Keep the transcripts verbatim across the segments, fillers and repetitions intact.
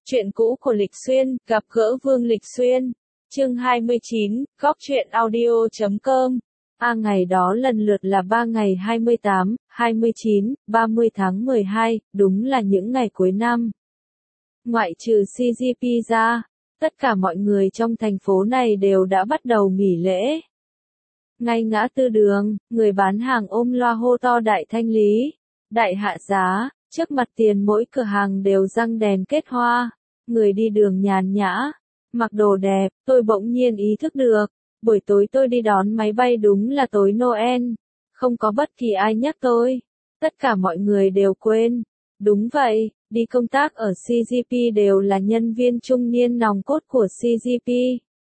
Chuyện cũ của Lịch Xuyên, gặp gỡ Vương Lịch Xuyên. Chương hai mươi chín, góc truyện audio chấm com. A ngày đó lần lượt là ba ngày hai mươi tám, hai mươi chín, ba mươi tháng mười hai, đúng là những ngày cuối năm. Ngoại trừ xê giê pê ra, tất cả mọi người trong thành phố này đều đã bắt đầu nghỉ lễ. Ngay ngã tư đường, người bán hàng ôm loa hô to đại thanh lý, đại hạ giá, trước mặt tiền mỗi cửa hàng đều răng đèn kết hoa, người đi đường nhàn nhã, mặc đồ đẹp, tôi bỗng nhiên ý thức được, buổi tối tôi đi đón máy bay đúng là tối Noel, không có bất kỳ ai nhắc tôi, tất cả mọi người đều quên, đúng vậy, đi công tác ở xê giê pê đều là nhân viên trung niên nòng cốt của xê giê pê.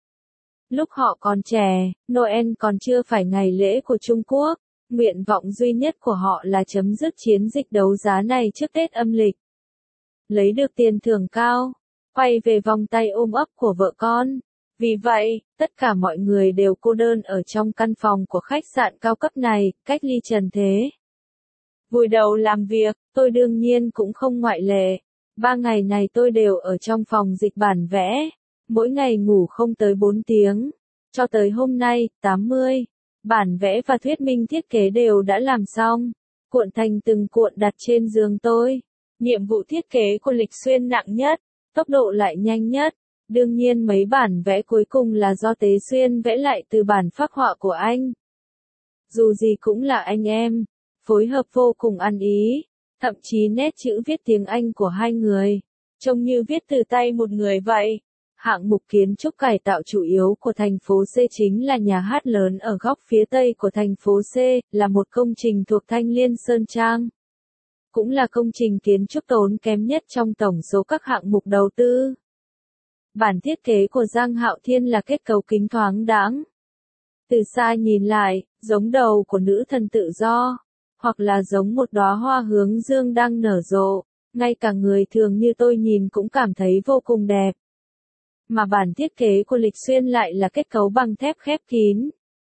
Lúc họ còn trẻ, Noel còn chưa phải ngày lễ của Trung Quốc, nguyện vọng duy nhất của họ là chấm dứt chiến dịch đấu giá này trước Tết âm lịch. Lấy được tiền thưởng cao, quay về vòng tay ôm ấp của vợ con. Vì vậy, tất cả mọi người đều cô đơn ở trong căn phòng của khách sạn cao cấp này, cách ly trần thế. Vùi đầu làm việc, tôi đương nhiên cũng không ngoại lệ. Ba ngày này tôi đều ở trong phòng dịch bản vẽ. Mỗi ngày ngủ không tới bốn tiếng. Cho tới hôm nay, tám mươi, bản vẽ và thuyết minh thiết kế đều đã làm xong. Cuộn thành từng cuộn đặt trên giường tôi. Nhiệm vụ thiết kế của Lịch Xuyên nặng nhất, tốc độ lại nhanh nhất. Đương nhiên mấy bản vẽ cuối cùng là do Tế Xuyên vẽ lại từ bản phác họa của anh. Dù gì cũng là anh em, phối hợp vô cùng ăn ý. Thậm chí nét chữ viết tiếng Anh của hai người, trông như viết từ tay một người vậy. Hạng mục kiến trúc cải tạo chủ yếu của thành phố C chính là nhà hát lớn ở góc phía tây của thành phố C, là một công trình thuộc Thanh Liên Sơn Trang. Cũng là công trình kiến trúc tốn kém nhất trong tổng số các hạng mục đầu tư. Bản thiết kế của Giang Hạo Thiên là kết cấu kính thoáng đãng. Từ xa nhìn lại, giống đầu của nữ thần tự do, hoặc là giống một đóa hoa hướng dương đang nở rộ, ngay cả người thường như tôi nhìn cũng cảm thấy vô cùng đẹp. Mà bản thiết kế của Lịch Xuyên lại là kết cấu bằng thép khép kín.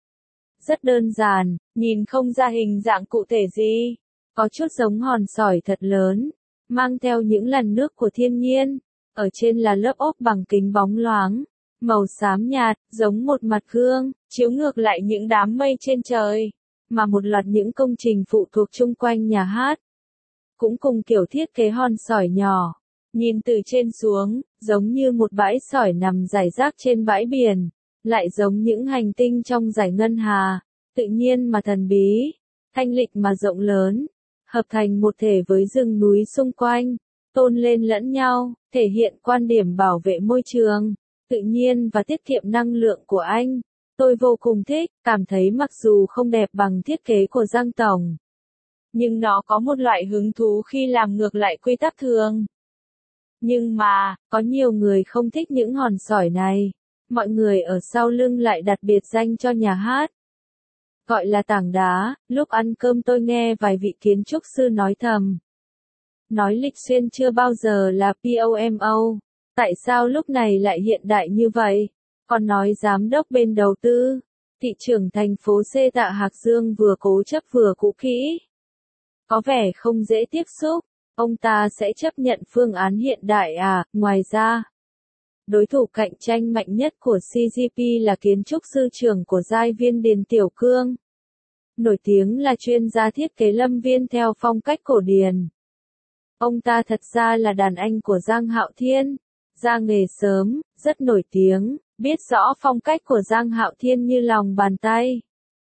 Rất đơn giản, nhìn không ra hình dạng cụ thể gì, có chút giống hòn sỏi thật lớn, mang theo những làn nước của thiên nhiên, ở trên là lớp ốp bằng kính bóng loáng, màu xám nhạt, giống một mặt gương, chiếu ngược lại những đám mây trên trời, mà một loạt những công trình phụ thuộc chung quanh nhà hát. Cũng cùng kiểu thiết kế hòn sỏi nhỏ. Nhìn từ trên xuống, giống như một bãi sỏi nằm rải rác trên bãi biển, lại giống những hành tinh trong dải ngân hà, tự nhiên mà thần bí, thanh lịch mà rộng lớn, hợp thành một thể với rừng núi xung quanh, tôn lên lẫn nhau, thể hiện quan điểm bảo vệ môi trường, tự nhiên và tiết kiệm năng lượng của anh. Tôi vô cùng thích, cảm thấy mặc dù không đẹp bằng thiết kế của Giang Tổng, nhưng nó có một loại hứng thú khi làm ngược lại quy tắc thường. Nhưng mà, có nhiều người không thích những hòn sỏi này. Mọi người ở sau lưng lại đặt biệt danh cho nhà hát. Gọi là tảng đá, lúc ăn cơm tôi nghe vài vị kiến trúc sư nói thầm. Nói Lịch Xuyên chưa bao giờ là POMO. Tại sao lúc này lại hiện đại như vậy? Còn nói giám đốc bên đầu tư, thị trưởng thành phố C Tạ Hạc Dương vừa cố chấp vừa cũ kỹ. Có vẻ không dễ tiếp xúc. Ông ta sẽ chấp nhận phương án hiện đại à, ngoài ra. Đối thủ cạnh tranh mạnh nhất của xê giê pê là kiến trúc sư trưởng của giai viên Điền Tiểu Cương. Nổi tiếng là chuyên gia thiết kế lâm viên theo phong cách cổ điển. Ông ta thật ra là đàn anh của Giang Hạo Thiên. Ra nghề sớm, rất nổi tiếng, biết rõ phong cách của Giang Hạo Thiên như lòng bàn tay.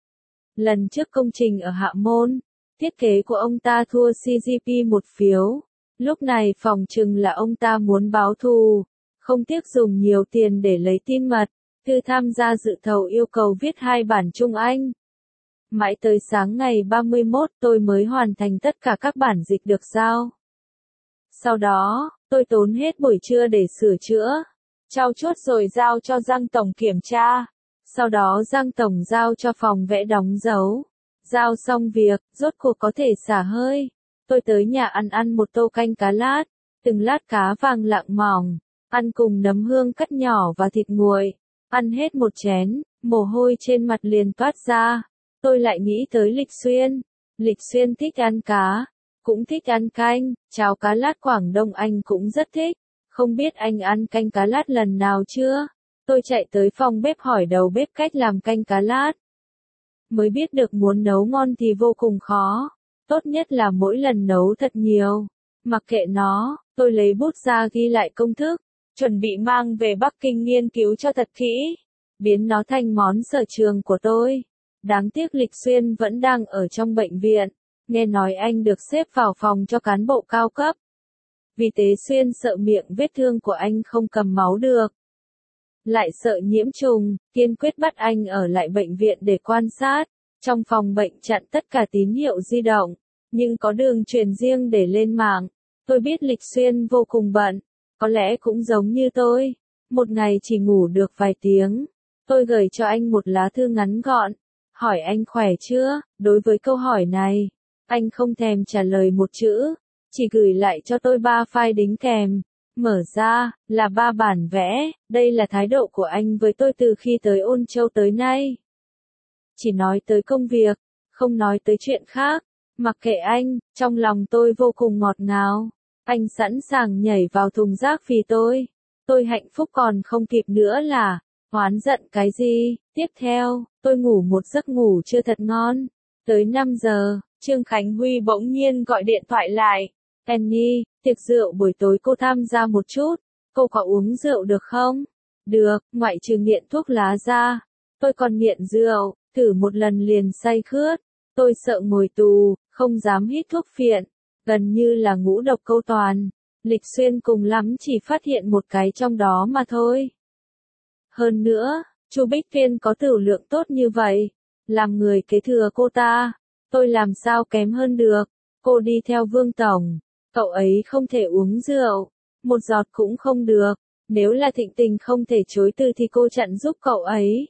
Lần trước công trình ở Hạ Môn, thiết kế của ông ta thua xê giê pê một phiếu. Lúc này phòng chừng là ông ta muốn báo thù, không tiếc dùng nhiều tiền để lấy tin mật. Thư tham gia dự thầu yêu cầu viết hai bản Trung Anh. Mãi tới sáng ngày ba mươi mốt tôi mới hoàn thành tất cả các bản dịch được giao. Sau đó, tôi tốn hết buổi trưa để sửa chữa, trau chuốt rồi giao cho Giang Tổng kiểm tra. Sau đó Giang Tổng giao cho phòng vẽ đóng dấu. Giao xong việc, rốt cuộc có thể xả hơi. Tôi tới nhà ăn ăn một tô canh cá lát, từng lát cá vàng lạng mỏng, ăn cùng nấm hương cắt nhỏ và thịt nguội. Ăn hết một chén, mồ hôi trên mặt liền toát ra. Tôi lại nghĩ tới Lịch Xuyên. Lịch Xuyên thích ăn cá, cũng thích ăn canh, cháo cá lát Quảng Đông anh cũng rất thích. không biết anh ăn canh cá lát lần nào chưa? Tôi chạy tới phòng bếp hỏi đầu bếp cách làm canh cá lát. Mới biết được muốn nấu ngon thì vô cùng khó. Tốt nhất là mỗi lần nấu thật nhiều. Mặc kệ nó, tôi lấy bút ra ghi lại công thức, chuẩn bị mang về Bắc Kinh nghiên cứu cho thật kỹ, biến nó thành món sở trường của tôi. Đáng tiếc Lịch Xuyên vẫn đang ở trong bệnh viện, nghe nói anh được xếp vào phòng cho cán bộ cao cấp. Vì Tế Xuyên sợ miệng vết thương của anh không cầm máu được, lại sợ nhiễm trùng, kiên quyết bắt anh ở lại bệnh viện để quan sát. Trong phòng bệnh chặn tất cả tín hiệu di động, nhưng có đường truyền riêng để lên mạng. Tôi biết Lịch Xuyên vô cùng bận, có lẽ cũng giống như tôi, một ngày chỉ ngủ được vài tiếng. Tôi gửi cho anh một lá thư ngắn gọn, hỏi anh khỏe chưa. Đối với câu hỏi này, anh không thèm trả lời một chữ, chỉ gửi lại cho tôi ba file đính kèm. Mở ra, là ba bản vẽ. Đây là thái độ của anh với tôi từ khi tới Ôn Châu tới nay. Chỉ nói tới công việc, không nói tới chuyện khác. Mặc kệ anh, trong lòng tôi vô cùng ngọt ngào. Anh sẵn sàng nhảy vào thùng rác vì tôi. Tôi hạnh phúc còn không kịp nữa là, oán giận cái gì. Tiếp theo, tôi ngủ một giấc ngủ chưa thật ngon. Tới năm giờ, Trương Khánh Huy bỗng nhiên gọi điện thoại lại. Penny, tiệc rượu buổi tối cô tham gia một chút. Cô có uống rượu được không? Được, ngoại trừ nghiện thuốc lá ra. Tôi còn nghiện rượu, thử một lần liền say khướt. Tôi sợ ngồi tù, không dám hít thuốc phiện. Gần như là ngũ độc câu toàn. Lịch Xuyên cùng lắm chỉ phát hiện một cái trong đó mà thôi. Hơn nữa, Chu Bích Viên có tửu lượng tốt như vậy. Làm người kế thừa cô ta, tôi làm sao kém hơn được. Cô đi theo Vương Tổng, cậu ấy không thể uống rượu, một giọt cũng không được. Nếu là Thịnh Tình không thể chối từ thì cô chặn giúp cậu ấy.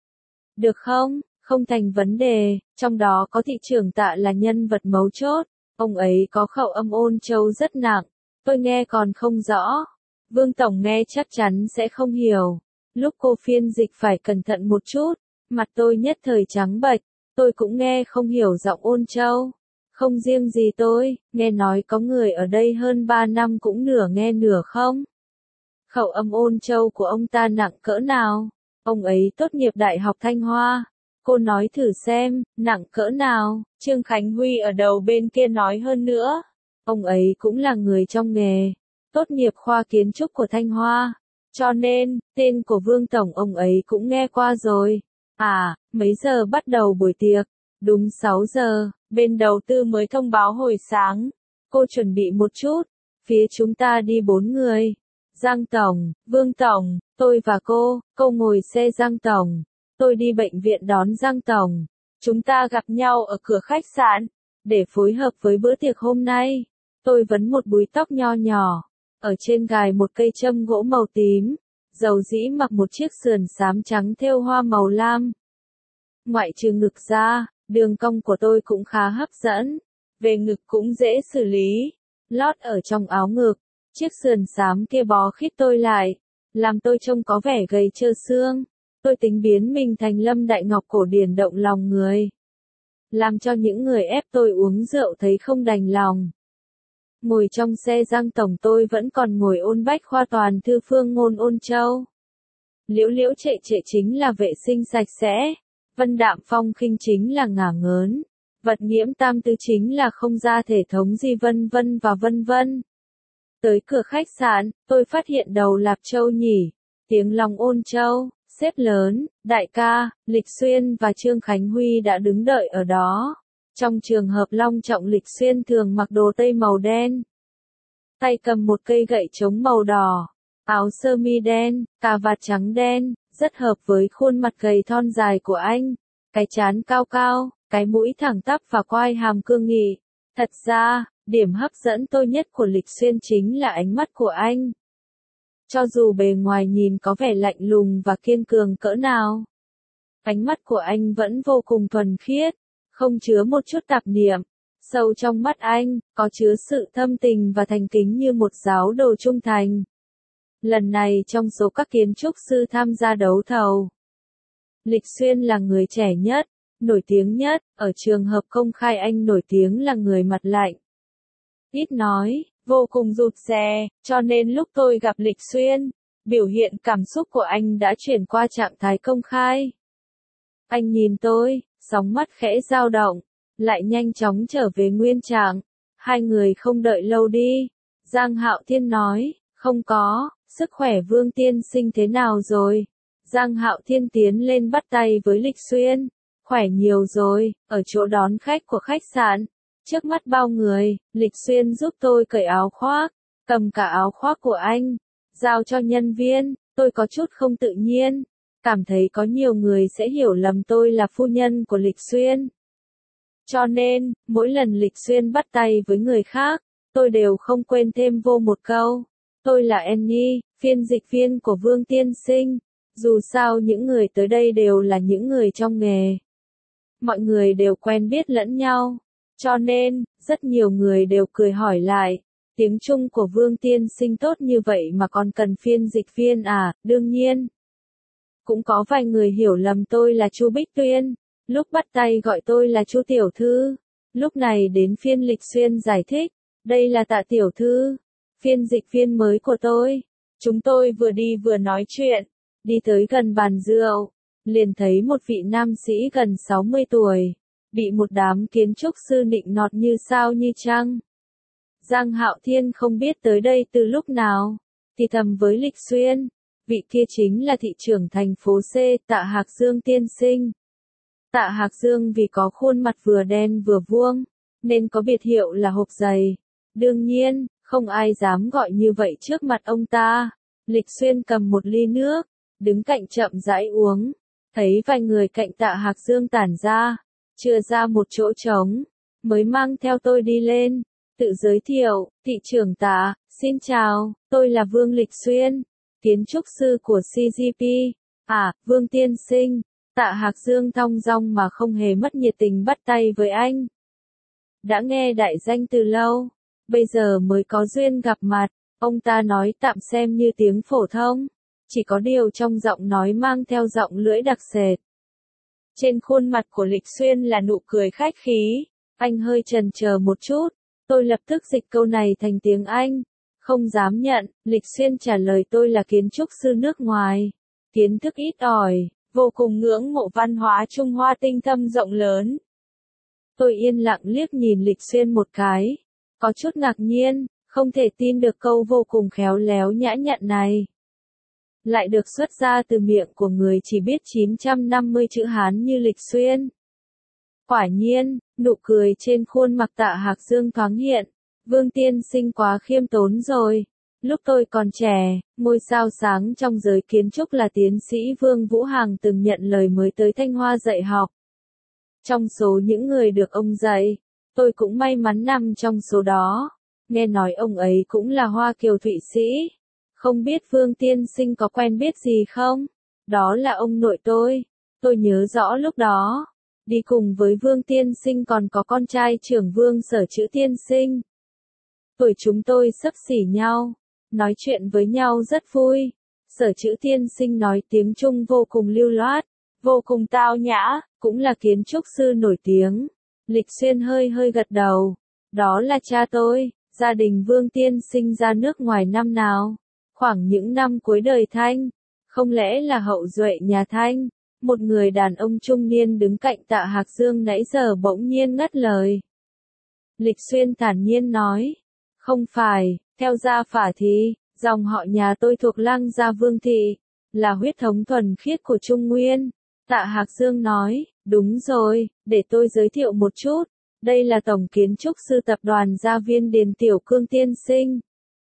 Được không? Không thành vấn đề, trong đó có thị trưởng Tạ là nhân vật mấu chốt. Ông ấy có khẩu âm Ôn Châu rất nặng, tôi nghe còn không rõ. Vương Tổng nghe chắc chắn sẽ không hiểu. Lúc cô phiên dịch phải cẩn thận một chút, mặt tôi nhất thời trắng bệch, tôi cũng nghe không hiểu giọng Ôn Châu. Không riêng gì tôi, nghe nói có người ở đây hơn ba năm cũng nửa nghe nửa không. Khẩu âm Ôn Châu của ông ta nặng cỡ nào? Ông ấy tốt nghiệp Đại học Thanh Hoa. Cô nói thử xem, nặng cỡ nào? Trương Khánh Huy ở đầu bên kia nói hơn nữa. Ông ấy cũng là người trong nghề, tốt nghiệp khoa kiến trúc của Thanh Hoa. Cho nên, tên của Vương Tổng ông ấy cũng nghe qua rồi. À, mấy giờ bắt đầu buổi tiệc? Đúng sáu giờ, bên đầu tư mới thông báo hồi sáng. Cô chuẩn bị một chút, phía chúng ta đi bốn người. Giang Tổng, Vương Tổng, tôi và cô, cô ngồi xe Giang Tổng. Tôi đi bệnh viện đón Giang Tổng. Chúng ta gặp nhau ở cửa khách sạn. Để phối hợp với bữa tiệc hôm nay, tôi vấn một búi tóc nho nhỏ. Ở trên gài một cây châm gỗ màu tím. Dầu dĩ mặc một chiếc sườn xám trắng thêu hoa màu lam. Ngoại trừ ngực ra, đường cong của tôi cũng khá hấp dẫn. Về ngực cũng dễ xử lý. Lót ở trong áo ngực. Chiếc sườn xám kia bó khít tôi lại. Làm tôi trông có vẻ gầy trơ xương. Tôi tính biến mình thành Lâm Đại Ngọc cổ điển động lòng người. Làm cho những người ép tôi uống rượu thấy không đành lòng. Ngồi trong xe Giang Tổng tôi vẫn còn ngồi ôn bách khoa toàn thư phương ngôn Ôn Châu. Liễu liễu trệ trệ chính là vệ sinh sạch sẽ. Vân đạm phong khinh chính là ngả ngớn. Vật nhiễm tam tư chính là không ra thể thống gì vân vân và vân vân. Tới cửa khách sạn, tôi phát hiện đầu Lạp Châu nhỉ. Tiếng lòng Ôn Châu. Sếp lớn, đại ca, Lịch Xuyên và Trương Khánh Huy đã đứng đợi ở đó. Trong trường hợp long trọng Lịch Xuyên thường mặc đồ tây màu đen. Tay cầm một cây gậy trống màu đỏ. Áo sơ mi đen, cà vạt trắng đen, rất hợp với khuôn mặt gầy thon dài của anh. Cái trán cao cao, cái mũi thẳng tắp và quai hàm cương nghị. Thật ra, điểm hấp dẫn tôi nhất của Lịch Xuyên chính là ánh mắt của anh. Cho dù bề ngoài nhìn có vẻ lạnh lùng và kiên cường cỡ nào, ánh mắt của anh vẫn vô cùng thuần khiết, không chứa một chút tạp niệm. Sâu trong mắt anh, có chứa sự thâm tình và thành kính như một giáo đồ trung thành. Lần này trong số các kiến trúc sư tham gia đấu thầu, Lịch Xuyên là người trẻ nhất, nổi tiếng nhất, ở trường hợp công khai anh nổi tiếng là người mặt lạnh. Ít nói, vô cùng rụt rè, cho nên lúc tôi gặp Lịch Xuyên, biểu hiện cảm xúc của anh đã chuyển qua trạng thái công khai. Anh nhìn tôi, sóng mắt khẽ dao động, lại nhanh chóng trở về nguyên trạng. Hai người không đợi lâu đi. Giang Hạo Thiên nói, không có, sức khỏe Vương tiên sinh thế nào rồi? Giang Hạo Thiên tiến lên bắt tay với Lịch Xuyên. Khỏe nhiều rồi, ở chỗ đón khách của khách sạn. Trước mắt bao người, Lịch Xuyên giúp tôi cởi áo khoác, cầm cả áo khoác của anh, giao cho nhân viên. Tôi có chút không tự nhiên, cảm thấy có nhiều người sẽ hiểu lầm tôi là phu nhân của Lịch Xuyên. Cho nên, mỗi lần Lịch Xuyên bắt tay với người khác, tôi đều không quên thêm vô một câu. Tôi là Annie, phiên dịch viên của Vương tiên sinh. Dù sao những người tới đây đều là những người trong nghề. Mọi người đều quen biết lẫn nhau. Cho nên, rất nhiều người đều cười hỏi lại. Tiếng Trung của Vương tiên sinh tốt như vậy mà còn cần phiên dịch viên à? Đương nhiên. Cũng có vài người hiểu lầm tôi là Chu Bích Tuyên. Lúc bắt tay gọi tôi là Chu tiểu thư. Lúc này đến phiên Lịch Xuyên giải thích. Đây là Tạ tiểu thư, phiên dịch viên mới của tôi. Chúng tôi vừa đi vừa nói chuyện. Đi tới gần bàn rượu, liền thấy một vị nam sĩ gần sáu mươi tuổi, bị một đám kiến trúc sư nịnh nọt như sao như trăng. Giang Hạo Thiên không biết tới đây từ lúc nào, thì thầm với Lịch Xuyên, vị kia chính là thị trưởng thành phố C, Tạ Hạc Dương tiên sinh. Tạ Hạc Dương vì có khuôn mặt vừa đen vừa vuông, nên có biệt hiệu là hộp giày. Đương nhiên, không ai dám gọi như vậy trước mặt ông ta. Lịch Xuyên cầm một ly nước, đứng cạnh chậm rãi uống, thấy vài người cạnh Tạ Hạc Dương tản ra, chừa ra một chỗ trống, mới mang theo tôi đi lên, tự giới thiệu, thị trưởng Tạ, xin chào, tôi là Vương Lịch Xuyên, kiến trúc sư của xê giê pê, à, Vương tiên sinh. Tạ Hạc Dương thong dong mà không hề mất nhiệt tình bắt tay với anh. Đã nghe đại danh từ lâu, bây giờ mới có duyên gặp mặt, ông ta nói tạm xem như tiếng phổ thông, chỉ có điều trong giọng nói mang theo giọng lưỡi đặc sệt. Trên khuôn mặt của Lịch Xuyên là nụ cười khách khí, anh hơi chần chờ một chút, tôi lập tức dịch câu này thành tiếng Anh, không dám nhận, Lịch Xuyên trả lời tôi là kiến trúc sư nước ngoài, kiến thức ít ỏi, vô cùng ngưỡng mộ văn hóa Trung Hoa tinh thâm rộng lớn. Tôi yên lặng liếc nhìn Lịch Xuyên một cái, có chút ngạc nhiên, không thể tin được câu vô cùng khéo léo nhã nhặn này. Lại được xuất ra từ miệng của người chỉ biết chín trăm năm mươi chữ Hán như Lịch Xuyên. Quả nhiên, nụ cười trên khuôn mặt Tạ Hạc Dương thoáng hiện, Vương tiên sinh quá khiêm tốn rồi. Lúc tôi còn trẻ, ngôi sao sáng trong giới kiến trúc là tiến sĩ Vương Vũ Hằng từng nhận lời mới tới Thanh Hoa dạy học. Trong số những người được ông dạy, tôi cũng may mắn nằm trong số đó. Nghe nói ông ấy cũng là Hoa Kiều Thụy Sĩ. Không biết Vương tiên sinh có quen biết gì không? Đó là ông nội tôi. Tôi nhớ rõ lúc đó, đi cùng với Vương tiên sinh còn có con trai trưởng Vương Sở Chữ tiên sinh. Tuổi chúng tôi xấp xỉ nhau, nói chuyện với nhau rất vui. Sở Chữ tiên sinh nói tiếng Trung vô cùng lưu loát, vô cùng tao nhã, cũng là kiến trúc sư nổi tiếng. Lịch Xuyên hơi hơi gật đầu. Đó là cha tôi, gia đình Vương tiên sinh ra nước ngoài năm nào? Khoảng những năm cuối đời Thanh. Không lẽ là hậu duệ nhà Thanh? Một người đàn ông trung niên đứng cạnh Tạ Hạc Dương nãy giờ bỗng nhiên ngắt lời. Lịch Xuyên thản nhiên nói. Không phải, theo gia phả thì, dòng họ nhà tôi thuộc Lăng Gia Vương Thị, là huyết thống thuần khiết của Trung Nguyên. Tạ Hạc Dương nói, đúng rồi, để tôi giới thiệu một chút. Đây là Tổng Kiến trúc sư tập đoàn Gia Viên Điền Tiểu Cương tiên sinh.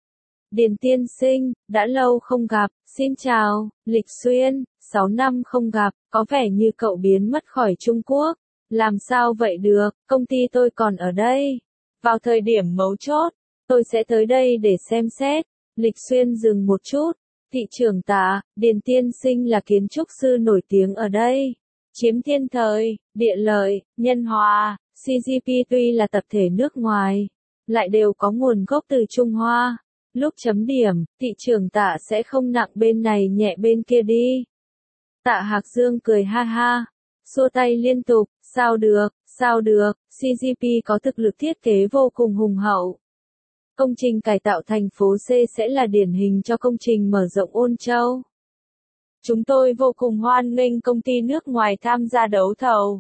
Điền tiên sinh, đã lâu không gặp, xin chào, Lịch Xuyên, sáu năm không gặp, có vẻ như cậu biến mất khỏi Trung Quốc. Làm sao vậy được, công ty tôi còn ở đây. Vào thời điểm mấu chốt, tôi sẽ tới đây để xem xét. Lịch Xuyên dừng một chút. Thị trưởng Tạ, Điền tiên sinh là kiến trúc sư nổi tiếng ở đây. Chiếm Thiên Thời, Địa Lợi, Nhân Hòa, xê giê pê tuy là tập thể nước ngoài, lại đều có nguồn gốc từ Trung Hoa. Lúc chấm điểm, thị trưởng Tạ sẽ không nặng bên này nhẹ bên kia đi. Tạ Hạc Dương cười ha ha, xua tay liên tục, sao được, sao được, xê giê pê có thực lực thiết kế vô cùng hùng hậu. Công trình cải tạo thành phố C sẽ là điển hình cho công trình mở rộng Ôn Châu. Chúng tôi vô cùng hoan nghênh công ty nước ngoài tham gia đấu thầu.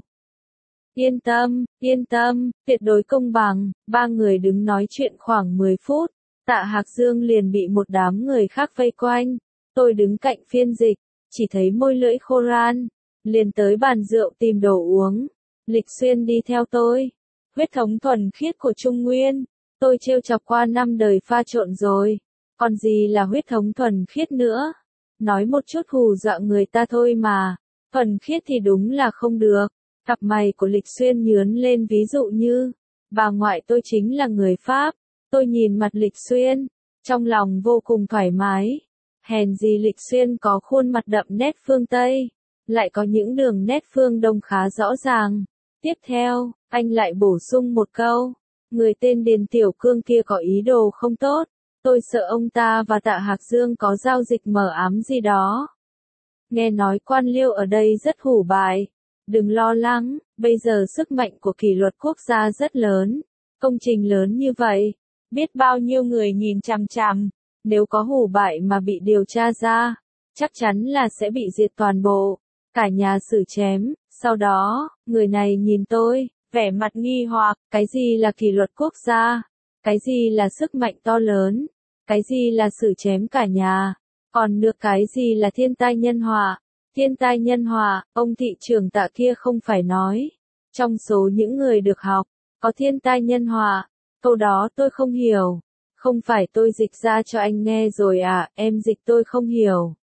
Yên tâm, yên tâm, tuyệt đối công bằng. Ba người đứng nói chuyện khoảng mười phút. Tạ Hạc Dương liền bị một đám người khác vây quanh. Tôi đứng cạnh phiên dịch, chỉ thấy môi lưỡi khô ran. Liền tới bàn rượu tìm đồ uống. Lịch Xuyên đi theo tôi. Huyết thống thuần khiết của Trung Nguyên. Tôi trêu chọc qua năm đời pha trộn rồi. Còn gì là huyết thống thuần khiết nữa? Nói một chút hù dọa người ta thôi mà. Thuần khiết thì đúng là không được. Cặp mày của Lịch Xuyên nhướn lên, ví dụ như, bà ngoại tôi chính là người Pháp. Tôi nhìn mặt Lịch Xuyên, trong lòng vô cùng thoải mái. Hèn gì Lịch Xuyên có khuôn mặt đậm nét phương Tây, lại có những đường nét phương Đông khá rõ ràng. Tiếp theo, anh lại bổ sung một câu, người tên Điền Tiểu Cương kia có ý đồ không tốt. Tôi sợ ông ta và Tạ Hạc Dương có giao dịch mờ ám gì đó. Nghe nói quan liêu ở đây rất hủ bại. Đừng lo lắng, bây giờ sức mạnh của kỷ luật quốc gia rất lớn. Công trình lớn như vậy, biết bao nhiêu người nhìn chằm chằm. Nếu có hủ bại mà bị điều tra ra, chắc chắn là sẽ bị diệt toàn bộ. Cả nhà xử chém. Sau đó, người này nhìn tôi, vẻ mặt nghi hoặc, cái gì là kỷ luật quốc gia? Cái gì là sức mạnh to lớn? Cái gì là xử chém cả nhà? Còn được cái gì là thiên tai nhân họa? Thiên tai nhân họa, ông thị trưởng Tạ kia không phải nói. Trong số những người được học, có thiên tai nhân họa. Câu đó tôi không hiểu. Không phải tôi dịch ra cho anh nghe rồi à, em dịch tôi không hiểu.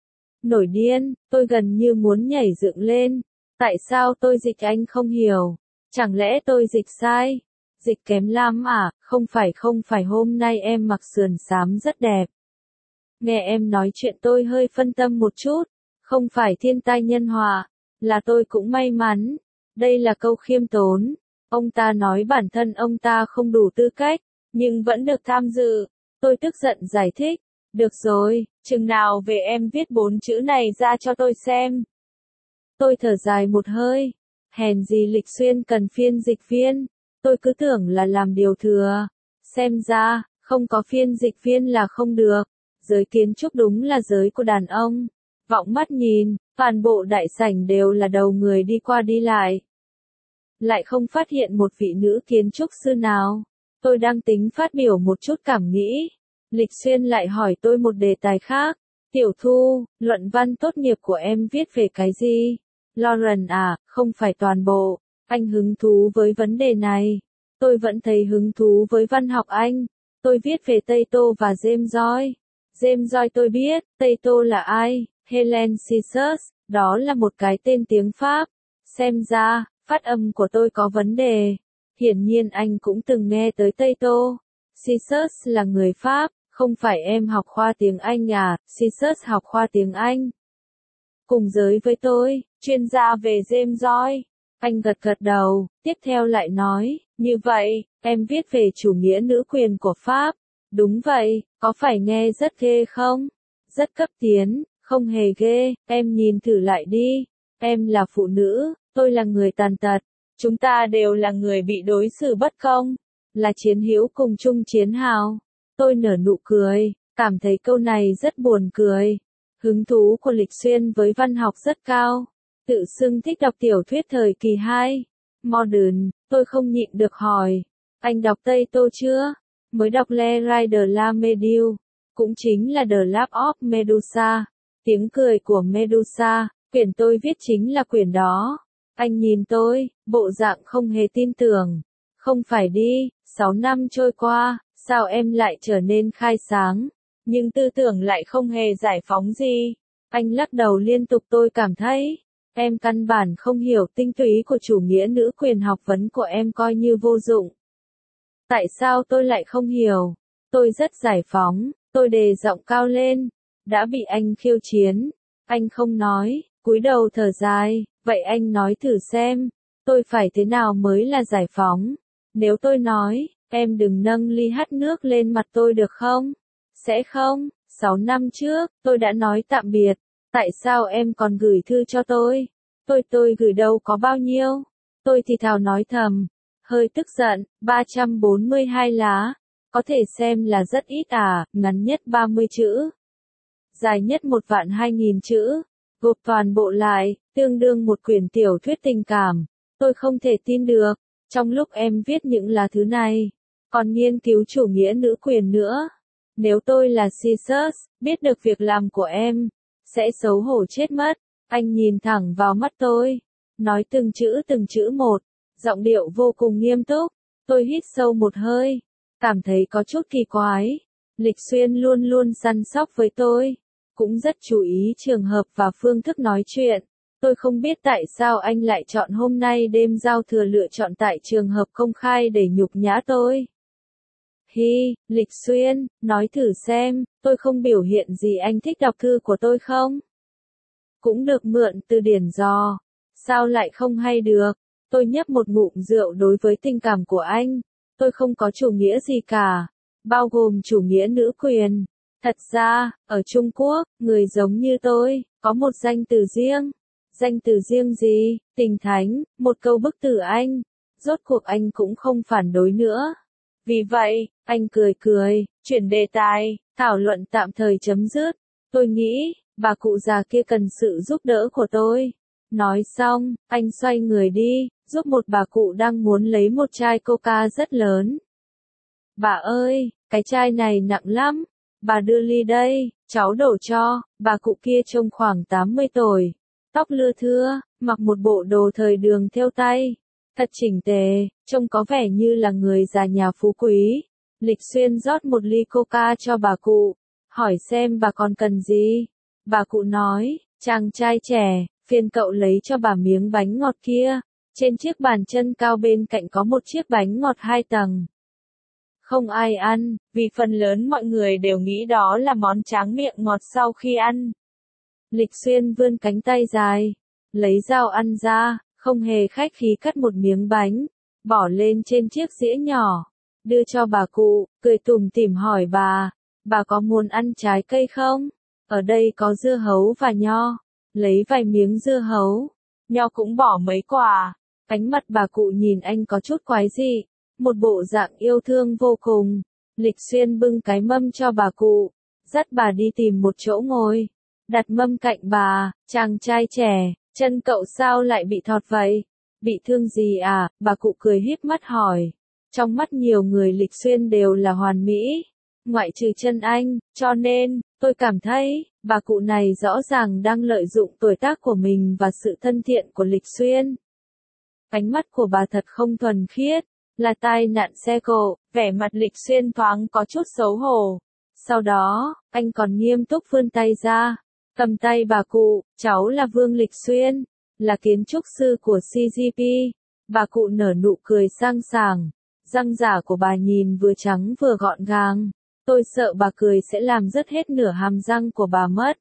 Nổi điên, tôi gần như muốn nhảy dựng lên. Tại sao tôi dịch anh không hiểu? Chẳng lẽ tôi dịch sai? Dịch kém lắm à? Không phải không phải hôm nay em mặc sườn xám rất đẹp. Nghe em nói chuyện tôi hơi phân tâm một chút. Không phải thiên tai nhân họa, là tôi cũng may mắn. Đây là câu khiêm tốn. Ông ta nói bản thân ông ta không đủ tư cách, nhưng vẫn được tham dự. Tôi tức giận giải thích. Được rồi, chừng nào về em viết bốn chữ này ra cho tôi xem. Tôi thở dài một hơi. Hèn gì Lịch Xuyên cần phiên dịch viên. Tôi cứ tưởng là làm điều thừa. Xem ra, không có phiên dịch viên là không được. Giới kiến trúc đúng là giới của đàn ông. Vọng mắt nhìn, toàn bộ đại sảnh đều là đầu người đi qua đi lại. Lại không phát hiện một vị nữ kiến trúc sư nào. Tôi đang tính phát biểu một chút cảm nghĩ. Lịch Xuyên lại hỏi tôi một đề tài khác. Tiểu Thu, luận văn tốt nghiệp của em viết về cái gì? Lauren à, không phải toàn bộ. Anh hứng thú với vấn đề này. Tôi vẫn thấy hứng thú với văn học Anh. Tôi viết về Tây Tô và James Joyce. James Joyce tôi biết, Tây Tô là ai? Helen Caesars, đó là một cái tên tiếng Pháp. Xem ra, phát âm của tôi có vấn đề. Hiển nhiên anh cũng từng nghe tới Tây Tô. Caesars là người Pháp, không phải em học khoa tiếng Anh à, Caesars học khoa tiếng Anh. Cùng giới với tôi, chuyên gia về James Joyce. Anh gật gật đầu, tiếp theo lại nói, như vậy, em viết về chủ nghĩa nữ quyền của Pháp. Đúng vậy, có phải nghe rất ghê không? Rất cấp tiến, không hề ghê, em nhìn thử lại đi. Em là phụ nữ, tôi là người tàn tật. Chúng ta đều là người bị đối xử bất công. Là chiến hữu cùng chung chiến hào. Tôi nở nụ cười, cảm thấy câu này rất buồn cười. Hứng thú của Lịch Xuyên với văn học rất cao. Tự xưng thích đọc tiểu thuyết thời kỳ hai. Modern, tôi không nhịn được hỏi. Anh đọc Tây Tô chưa? Mới đọc Le Ride de la Medusa. Cũng chính là The Lap of Medusa. Tiếng cười của Medusa. Quyển tôi viết chính là quyển đó. Anh nhìn tôi, bộ dạng không hề tin tưởng. Không phải đi, sáu năm trôi qua, sao em lại trở nên khai sáng? Nhưng tư tưởng lại không hề giải phóng gì. Anh lắc đầu liên tục, tôi cảm thấy, em căn bản không hiểu tinh túy của chủ nghĩa nữ quyền, học vấn của em coi như vô dụng. Tại sao tôi lại không hiểu? Tôi rất giải phóng, tôi đề giọng cao lên. Đã bị anh khiêu chiến. Anh không nói, cúi đầu thở dài, vậy anh nói thử xem, tôi phải thế nào mới là giải phóng? Nếu tôi nói, em đừng nâng ly hắt nước lên mặt tôi được không? Sẽ không, sáu năm trước, tôi đã nói tạm biệt, tại sao em còn gửi thư cho tôi? Tôi tôi gửi đâu có bao nhiêu? Tôi thì thào nói thầm, hơi tức giận, ba trăm bốn mươi hai lá. Có thể xem là rất ít à, ngắn nhất ba mươi chữ. Dài nhất một vạn hai nghìn chữ. Gộp toàn bộ lại, tương đương một quyển tiểu thuyết tình cảm. Tôi không thể tin được. Trong lúc em viết những lá thư này, còn nghiên cứu chủ nghĩa nữ quyền nữa. Nếu tôi là Caesar, biết được việc làm của em, sẽ xấu hổ chết mất. Anh nhìn thẳng vào mắt tôi, nói từng chữ từng chữ một, giọng điệu vô cùng nghiêm túc. Tôi hít sâu một hơi, cảm thấy có chút kỳ quái. Lịch Xuyên luôn luôn săn sóc với tôi, cũng rất chú ý trường hợp và phương thức nói chuyện. Tôi không biết tại sao anh lại chọn hôm nay đêm giao thừa lựa chọn tại trường hợp công khai để nhục nhã tôi. Hi, Lịch Xuyên, nói thử xem, tôi không biểu hiện gì anh thích đọc thư của tôi không? Cũng được mượn từ điển dò. Sao lại không hay được? Tôi nhấp một ngụm rượu đối với tình cảm của anh. Tôi không có chủ nghĩa gì cả, bao gồm chủ nghĩa nữ quyền. Thật ra, ở Trung Quốc, người giống như tôi, có một danh từ riêng. Danh từ riêng gì? Tình thánh, một câu bức từ anh. Rốt cuộc anh cũng không phản đối nữa. Vì vậy, anh cười cười, chuyển đề tài, thảo luận tạm thời chấm dứt. Tôi nghĩ, bà cụ già kia cần sự giúp đỡ của tôi. Nói xong, anh xoay người đi, giúp một bà cụ đang muốn lấy một chai coca rất lớn. Bà ơi, cái chai này nặng lắm. Bà đưa ly đây, cháu đổ cho. Bà cụ kia trông khoảng tám mươi tuổi. Tóc lưa thưa, mặc một bộ đồ thời đường thêu tay. Thật chỉnh tề, trông có vẻ như là người già nhà phú quý. Lịch Xuyên rót một ly coca cho bà cụ, hỏi xem bà còn cần gì. Bà cụ nói, chàng trai trẻ, phiền cậu lấy cho bà miếng bánh ngọt kia. Trên chiếc bàn chân cao bên cạnh có một chiếc bánh ngọt hai tầng. Không ai ăn, vì phần lớn mọi người đều nghĩ đó là món tráng miệng ngọt sau khi ăn. Lịch Xuyên vươn cánh tay dài, lấy dao ăn ra, không hề khách khí cắt một miếng bánh, bỏ lên trên chiếc dĩa nhỏ, đưa cho bà cụ, cười tủm tỉm hỏi bà, bà có muốn ăn trái cây không? Ở đây có dưa hấu và nho, lấy vài miếng dưa hấu, nho cũng bỏ mấy quả. Ánh mặt bà cụ nhìn anh có chút quái dị, một bộ dạng yêu thương vô cùng. Lịch Xuyên bưng cái mâm cho bà cụ, dắt bà đi tìm một chỗ ngồi, đặt mâm cạnh bà. Chàng trai trẻ, chân cậu sao lại bị thọt vậy? Bị thương gì à? Bà cụ cười híp mắt hỏi. Trong mắt nhiều người Lịch Xuyên đều là hoàn mỹ, ngoại trừ chân anh, cho nên, tôi cảm thấy, bà cụ này rõ ràng đang lợi dụng tuổi tác của mình và sự thân thiện của Lịch Xuyên. Ánh mắt của bà thật không thuần khiết, là tai nạn xe cộ. Vẻ mặt Lịch Xuyên thoáng có chút xấu hổ. Sau đó, anh còn nghiêm túc vươn tay ra, cầm tay bà cụ. Cháu là Vương Lịch Xuyên, là kiến trúc sư của xê giê pê. Bà cụ nở nụ cười sang sảng, răng giả của bà nhìn vừa trắng vừa gọn gàng. Tôi sợ bà cười sẽ làm rớt hết nửa hàm răng của bà mất.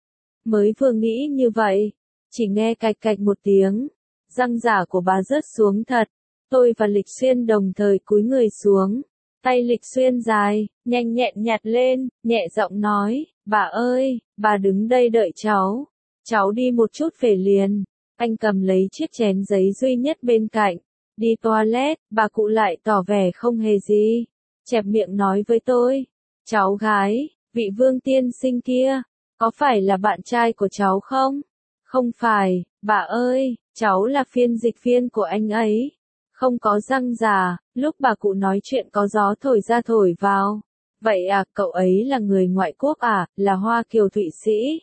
Mới vừa nghĩ như vậy, chỉ nghe cạch cạch một tiếng, răng giả của bà rớt xuống thật. Tôi và Lịch Xuyên đồng thời cúi người xuống, tay Lịch Xuyên dài, nhanh nhẹn nhặt lên, nhẹ giọng nói, bà ơi, bà đứng đây đợi cháu, cháu đi một chút về liền. Anh cầm lấy chiếc chén giấy duy nhất bên cạnh, đi toilet. Bà cụ lại tỏ vẻ không hề gì, chẹp miệng nói với tôi, cháu gái, vị Vương tiên sinh kia, có phải là bạn trai của cháu không? Không phải, bà ơi, cháu là phiên dịch viên của anh ấy. Không có răng giả. Lúc bà cụ nói chuyện có gió thổi ra thổi vào. Vậy à, cậu ấy là người ngoại quốc à, là Hoa Kiều Thụy Sĩ?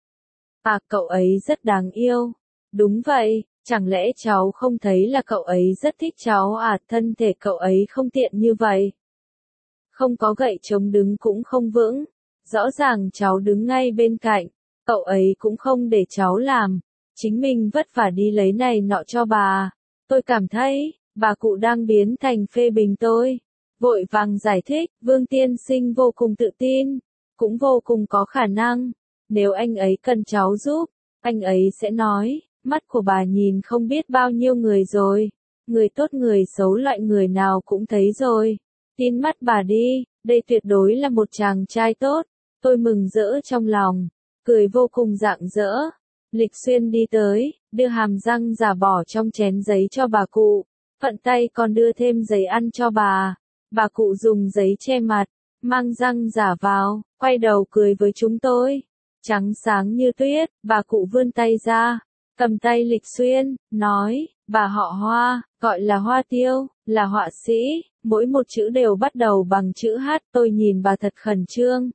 À, cậu ấy rất đáng yêu. Đúng vậy, chẳng lẽ cháu không thấy là cậu ấy rất thích cháu à, thân thể cậu ấy không tiện như vậy. Không có gậy chống đứng cũng không vững. Rõ ràng cháu đứng ngay bên cạnh, cậu ấy cũng không để cháu làm. Chính mình vất vả đi lấy này nọ cho bà. Tôi cảm thấy, bà cụ đang biến thành phê bình tôi. Vội vàng giải thích, Vương tiên sinh vô cùng tự tin, cũng vô cùng có khả năng. Nếu anh ấy cần cháu giúp, anh ấy sẽ nói, mắt của bà nhìn không biết bao nhiêu người rồi. Người tốt người xấu loại người nào cũng thấy rồi. Tin mắt bà đi, đây tuyệt đối là một chàng trai tốt. Tôi mừng rỡ trong lòng, cười vô cùng rạng rỡ. Lịch Xuyên đi tới, đưa hàm răng giả bỏ trong chén giấy cho bà cụ. Phận tay còn đưa thêm giấy ăn cho bà. Bà cụ dùng giấy che mặt, mang răng giả vào, quay đầu cười với chúng tôi. Trắng sáng như tuyết, bà cụ vươn tay ra, cầm tay Lịch Xuyên, nói, bà họ Hoa, gọi là Hoa Tiêu, là họa sĩ, mỗi một chữ đều bắt đầu bằng chữ H. Tôi nhìn bà thật khẩn trương,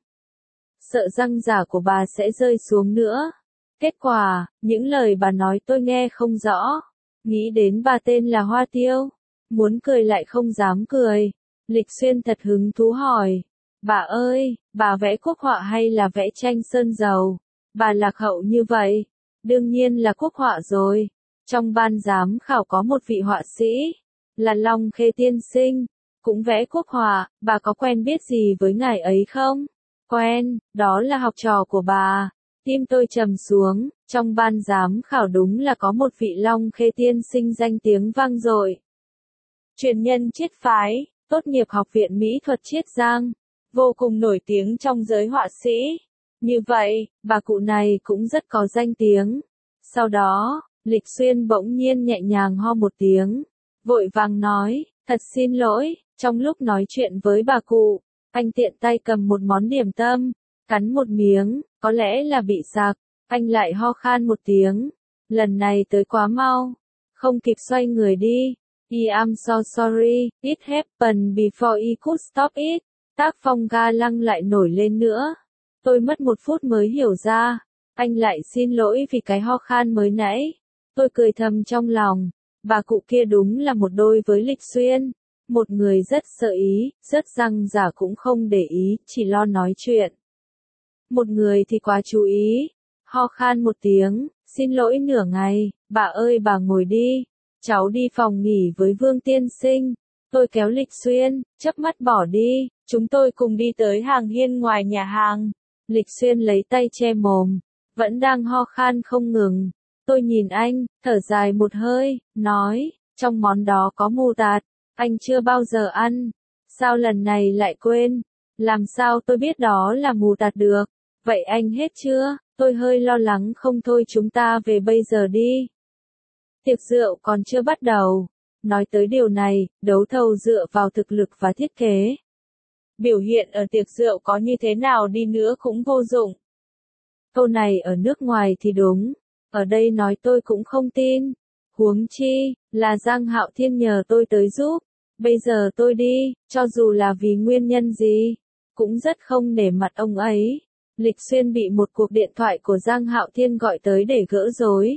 sợ răng giả của bà sẽ rơi xuống nữa. Kết quả, những lời bà nói tôi nghe không rõ. Nghĩ đến bà tên là Hoa Tiêu, muốn cười lại không dám cười. Lịch Xuyên thật hứng thú hỏi, bà ơi, bà vẽ quốc họa hay là vẽ tranh sơn dầu? Bà lạc hậu như vậy, đương nhiên là quốc họa rồi. Trong ban giám khảo có một vị họa sĩ, là Long Khê tiên sinh, cũng vẽ quốc họa. Bà có quen biết gì với ngài ấy không? Quen, đó là học trò của bà. Tim tôi trầm xuống, trong ban giám khảo đúng là có một vị Long Khê tiên sinh danh tiếng vang dội. Truyền nhân Triết phái, tốt nghiệp Học viện Mỹ thuật Chiết Giang, vô cùng nổi tiếng trong giới họa sĩ. Như vậy, bà cụ này cũng rất có danh tiếng. Sau đó, Lịch Xuyên bỗng nhiên nhẹ nhàng ho một tiếng, vội vàng nói, thật xin lỗi. Trong lúc nói chuyện với bà cụ, anh tiện tay cầm một món điểm tâm, cắn một miếng, có lẽ là bị sặc, anh lại ho khan một tiếng. Lần này tới quá mau, không kịp xoay người đi. I am so sorry, it happened before I could stop it. Tác phong ga lăng lại nổi lên nữa. Tôi mất một phút mới hiểu ra, anh lại xin lỗi vì cái ho khan mới nãy. Tôi cười thầm trong lòng, bà cụ kia đúng là một đôi với Lịch Xuyên. Một người rất sợ ý, rất răng giả cũng không để ý, chỉ lo nói chuyện. Một người thì quá chú ý, ho khan một tiếng, xin lỗi nửa ngày, bà ơi bà ngồi đi, cháu đi phòng nghỉ với Vương tiên sinh. Tôi kéo Lịch Xuyên, chớp mắt bỏ đi, chúng tôi cùng đi tới hàng hiên ngoài nhà hàng. Lịch Xuyên lấy tay che mồm, vẫn đang ho khan không ngừng. Tôi nhìn anh, thở dài một hơi, nói, trong món đó có mù tạt, anh chưa bao giờ ăn. Sao lần này lại quên? Làm sao tôi biết đó là mù tạt được? Vậy anh hết chưa? Tôi hơi lo lắng không thôi chúng ta về bây giờ đi. Tiệc rượu còn chưa bắt đầu. Nói tới điều này, đấu thầu dựa vào thực lực và thiết kế. Biểu hiện ở tiệc rượu có như thế nào đi nữa cũng vô dụng. Câu này ở nước ngoài thì đúng, ở đây nói tôi cũng không tin. Huống chi, là Giang Hạo Thiên nhờ tôi tới giúp. Bây giờ tôi đi, cho dù là vì nguyên nhân gì, cũng rất không nể mặt ông ấy. Lịch Xuyên bị một cuộc điện thoại của Giang Hạo Thiên gọi tới để gỡ rối.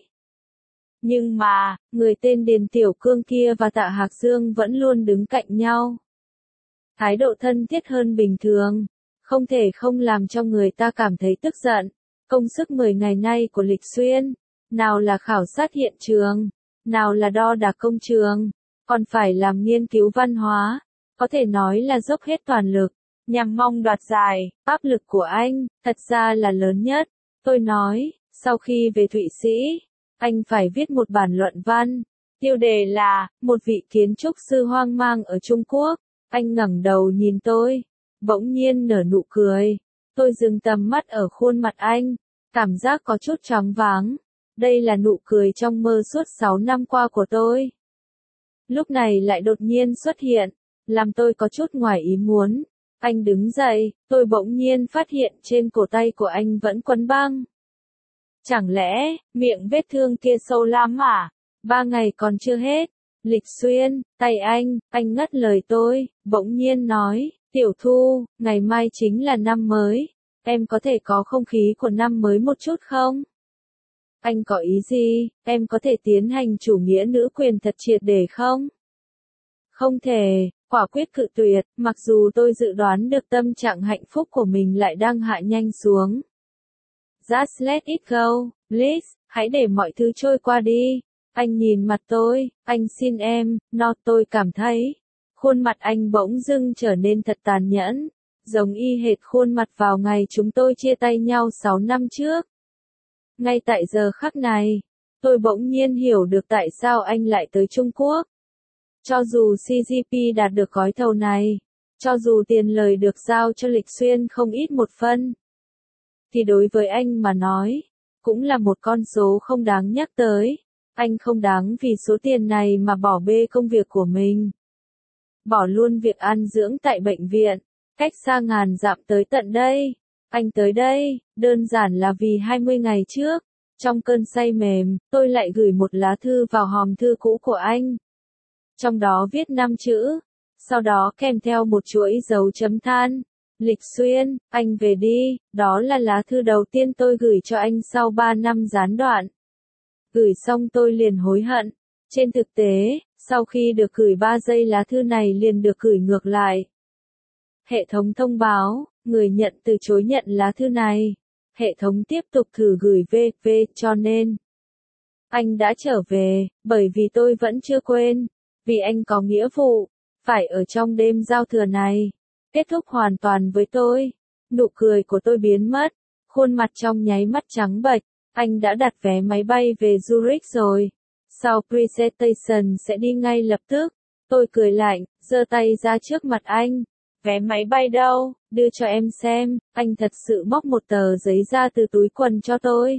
Nhưng mà, người tên Điền Tiểu Cương kia và Tạ Hạc Dương vẫn luôn đứng cạnh nhau. Thái độ thân thiết hơn bình thường, không thể không làm cho người ta cảm thấy tức giận. Công sức mười ngày nay của Lịch Xuyên, nào là khảo sát hiện trường, nào là đo đạc công trường, còn phải làm nghiên cứu văn hóa, có thể nói là dốc hết toàn lực, nhằm mong đoạt giải. Áp lực của anh, thật ra là lớn nhất. Tôi nói, sau khi về Thụy Sĩ, anh phải viết một bản luận văn. Tiêu đề là, một vị kiến trúc sư hoang mang ở Trung Quốc. Anh ngẩng đầu nhìn tôi, bỗng nhiên nở nụ cười. Tôi dừng tầm mắt ở khuôn mặt anh, cảm giác có chút choáng váng. Đây là nụ cười trong mơ suốt sáu năm qua của tôi. Lúc này lại đột nhiên xuất hiện, làm tôi có chút ngoài ý muốn. Anh đứng dậy, tôi bỗng nhiên phát hiện trên cổ tay của anh vẫn quấn băng. Chẳng lẽ, miệng vết thương kia sâu lắm à? Ba ngày còn chưa hết. Lịch Xuyên, tay anh, anh ngắt lời tôi, bỗng nhiên nói, Tiểu Thu, ngày mai chính là năm mới. Em có thể có không khí của năm mới một chút không? Anh có ý gì, em có thể tiến hành chủ nghĩa nữ quyền thật triệt để không? Không thể, quả quyết cự tuyệt, mặc dù tôi dự đoán được tâm trạng hạnh phúc của mình lại đang hạ nhanh xuống. Just let it go, please, hãy để mọi thứ trôi qua đi. Anh nhìn mặt tôi, anh xin em, no tôi cảm thấy. Khuôn mặt anh bỗng dưng trở nên thật tàn nhẫn, giống y hệt khuôn mặt vào ngày chúng tôi chia tay nhau sáu năm trước. Ngay tại giờ khắc này, tôi bỗng nhiên hiểu được tại sao anh lại tới Trung Quốc. Cho dù xê giê pê đạt được gói thầu này, cho dù tiền lời được giao cho Lịch Xuyên không ít một phân, thì đối với anh mà nói, cũng là một con số không đáng nhắc tới. Anh không đáng vì số tiền này mà bỏ bê công việc của mình. bỏ luôn việc ăn dưỡng tại bệnh viện, cách xa ngàn dặm tới tận đây. Anh tới đây, đơn giản là vì hai mươi ngày trước, trong cơn say mềm, tôi lại gửi một lá thư vào hòm thư cũ của anh. Trong đó viết năm chữ, sau đó kèm theo một chuỗi dấu chấm than. Lịch Xuyên, anh về đi, đó là lá thư đầu tiên tôi gửi cho anh sau ba năm gián đoạn. Gửi xong tôi liền hối hận. Trên thực tế, sau khi được gửi ba giây lá thư này liền được gửi ngược lại. Hệ thống thông báo, người nhận từ chối nhận lá thư này. Hệ thống tiếp tục thử gửi vê vê cho nên. Anh đã trở về, bởi vì tôi vẫn chưa quên. Vì anh có nghĩa vụ, phải ở trong đêm giao thừa này. Kết thúc hoàn toàn với tôi. Nụ cười của tôi biến mất. Khuôn mặt trong nháy mắt trắng bệch. Anh đã đặt vé máy bay về Zurich rồi. Sau presentation sẽ đi ngay lập tức. Tôi cười lạnh, giơ tay ra trước mặt anh. Vé máy bay đâu, đưa cho em xem. Anh thật sự móc một tờ giấy ra từ túi quần cho tôi.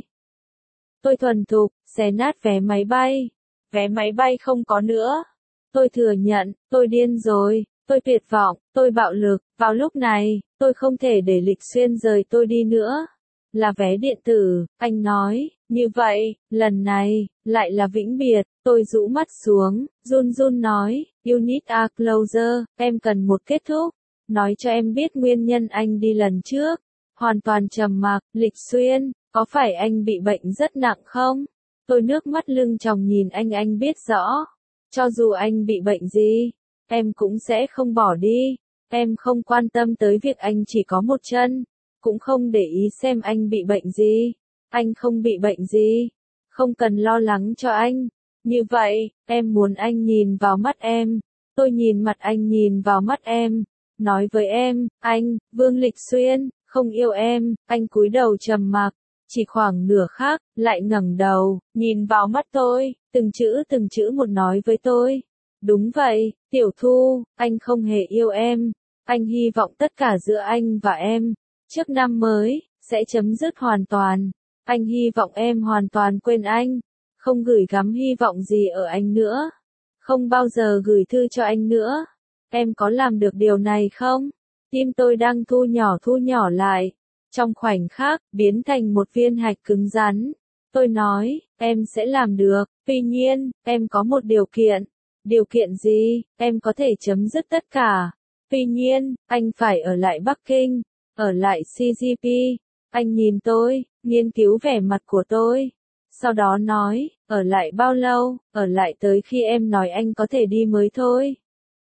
Tôi thuần thục, xé nát vé máy bay. Vé máy bay không có nữa. Tôi thừa nhận, tôi điên rồi, tôi tuyệt vọng, tôi bạo lực. Vào lúc này, tôi không thể để Lịch Xuyên rời tôi đi nữa. Là vé điện tử, anh nói, như vậy, lần này, lại là vĩnh biệt. Tôi rũ mắt xuống, run run nói, you need a closer, em cần một kết thúc. Nói cho em biết nguyên nhân anh đi lần trước. Hoàn toàn trầm mặc, Lịch Xuyên, có phải anh bị bệnh rất nặng không? Tôi nước mắt lưng tròng nhìn anh anh biết rõ. Cho dù anh bị bệnh gì, em cũng sẽ không bỏ đi. Em không quan tâm tới việc anh chỉ có một chân. Cũng không để ý xem anh bị bệnh gì. Anh không bị bệnh gì. Không cần lo lắng cho anh. Như vậy, em muốn anh nhìn vào mắt em. Tôi nhìn mặt anh nhìn vào mắt em. Nói với em, anh, Vương Lịch Xuyên, không yêu em. Anh cúi đầu trầm mặc. Chỉ khoảng nửa khắc, lại ngẩng đầu, nhìn vào mắt tôi, từng chữ từng chữ một nói với tôi. Đúng vậy, Tiểu Thu, anh không hề yêu em. Anh hy vọng tất cả giữa anh và em, trước năm mới, sẽ chấm dứt hoàn toàn. Anh hy vọng em hoàn toàn quên anh. Không gửi gắm hy vọng gì ở anh nữa. Không bao giờ gửi thư cho anh nữa. Em có làm được điều này không? Tim tôi đang thu nhỏ thu nhỏ lại. Trong khoảnh khắc, biến thành một viên hạch cứng rắn. Tôi nói, em sẽ làm được. Tuy nhiên, em có một điều kiện. Điều kiện gì? Em có thể chấm dứt tất cả. Tuy nhiên, anh phải ở lại Bắc Kinh. Ở lại xê giê pê. Anh nhìn tôi, nghiên cứu vẻ mặt của tôi. Sau đó nói, ở lại bao lâu? Ở lại tới khi em nói anh có thể đi mới thôi.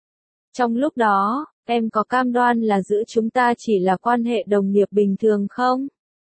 Trong lúc đó, em có cam đoan là giữa chúng ta chỉ là quan hệ đồng nghiệp bình thường không?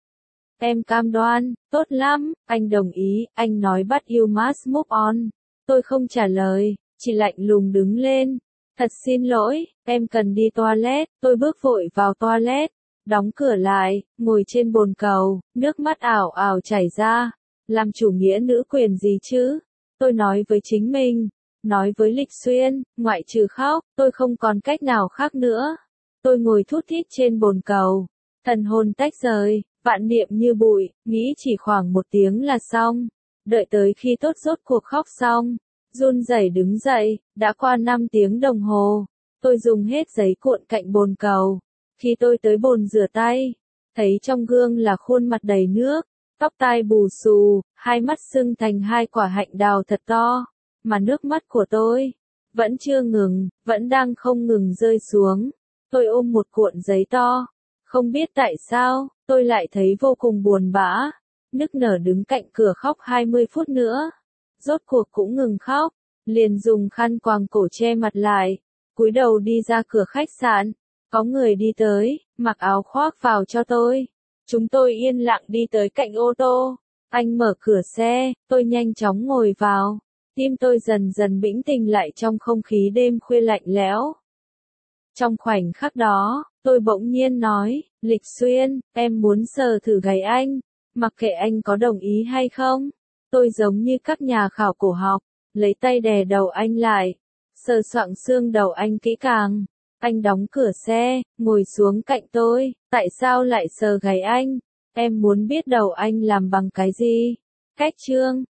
Em cam đoan, tốt lắm, anh đồng ý, anh nói but you must move on. Tôi không trả lời, chỉ lạnh lùng đứng lên. Thật xin lỗi, em cần đi toilet, tôi bước vội vào toilet, đóng cửa lại, ngồi trên bồn cầu, nước mắt ảo ảo chảy ra. Làm chủ nghĩa nữ quyền gì chứ? Tôi nói với chính mình. Nói với Lịch Xuyên, ngoại trừ khóc, tôi không còn cách nào khác nữa. Tôi ngồi thút thít trên bồn cầu, thần hồn tách rời, vạn niệm như bụi, nghĩ chỉ khoảng một tiếng là xong. Đợi tới khi tốt rốt cuộc khóc xong, run rẩy đứng dậy, đã qua năm tiếng đồng hồ. Tôi dùng hết giấy cuộn cạnh bồn cầu. Khi tôi tới bồn rửa tay, thấy trong gương là khuôn mặt đầy nước, tóc tai bù xù, hai mắt sưng thành hai quả hạnh đào thật to. Mà nước mắt của tôi vẫn chưa ngừng, vẫn đang không ngừng rơi xuống. Tôi ôm một cuộn giấy to. Không biết tại sao, tôi lại thấy vô cùng buồn bã. Nức nở đứng cạnh cửa khóc hai mươi phút nữa. Rốt cuộc cũng ngừng khóc. Liền dùng khăn quàng cổ che mặt lại. Cúi đầu đi ra cửa khách sạn. Có người đi tới, mặc áo khoác vào cho tôi. Chúng tôi yên lặng đi tới cạnh ô tô. Anh mở cửa xe, tôi nhanh chóng ngồi vào. Tim tôi dần dần bĩnh tĩnh lại trong không khí đêm khuya lạnh lẽo. Trong khoảnh khắc đó, tôi bỗng nhiên nói, Lịch Xuyên, em muốn sờ thử gáy anh, mặc kệ anh có đồng ý hay không. Tôi giống như các nhà khảo cổ học, lấy tay đè đầu anh lại, sờ soạng xương đầu anh kỹ càng. Anh đóng cửa xe, ngồi xuống cạnh tôi, tại sao lại sờ gáy anh? Em muốn biết đầu anh làm bằng cái gì? Cách chương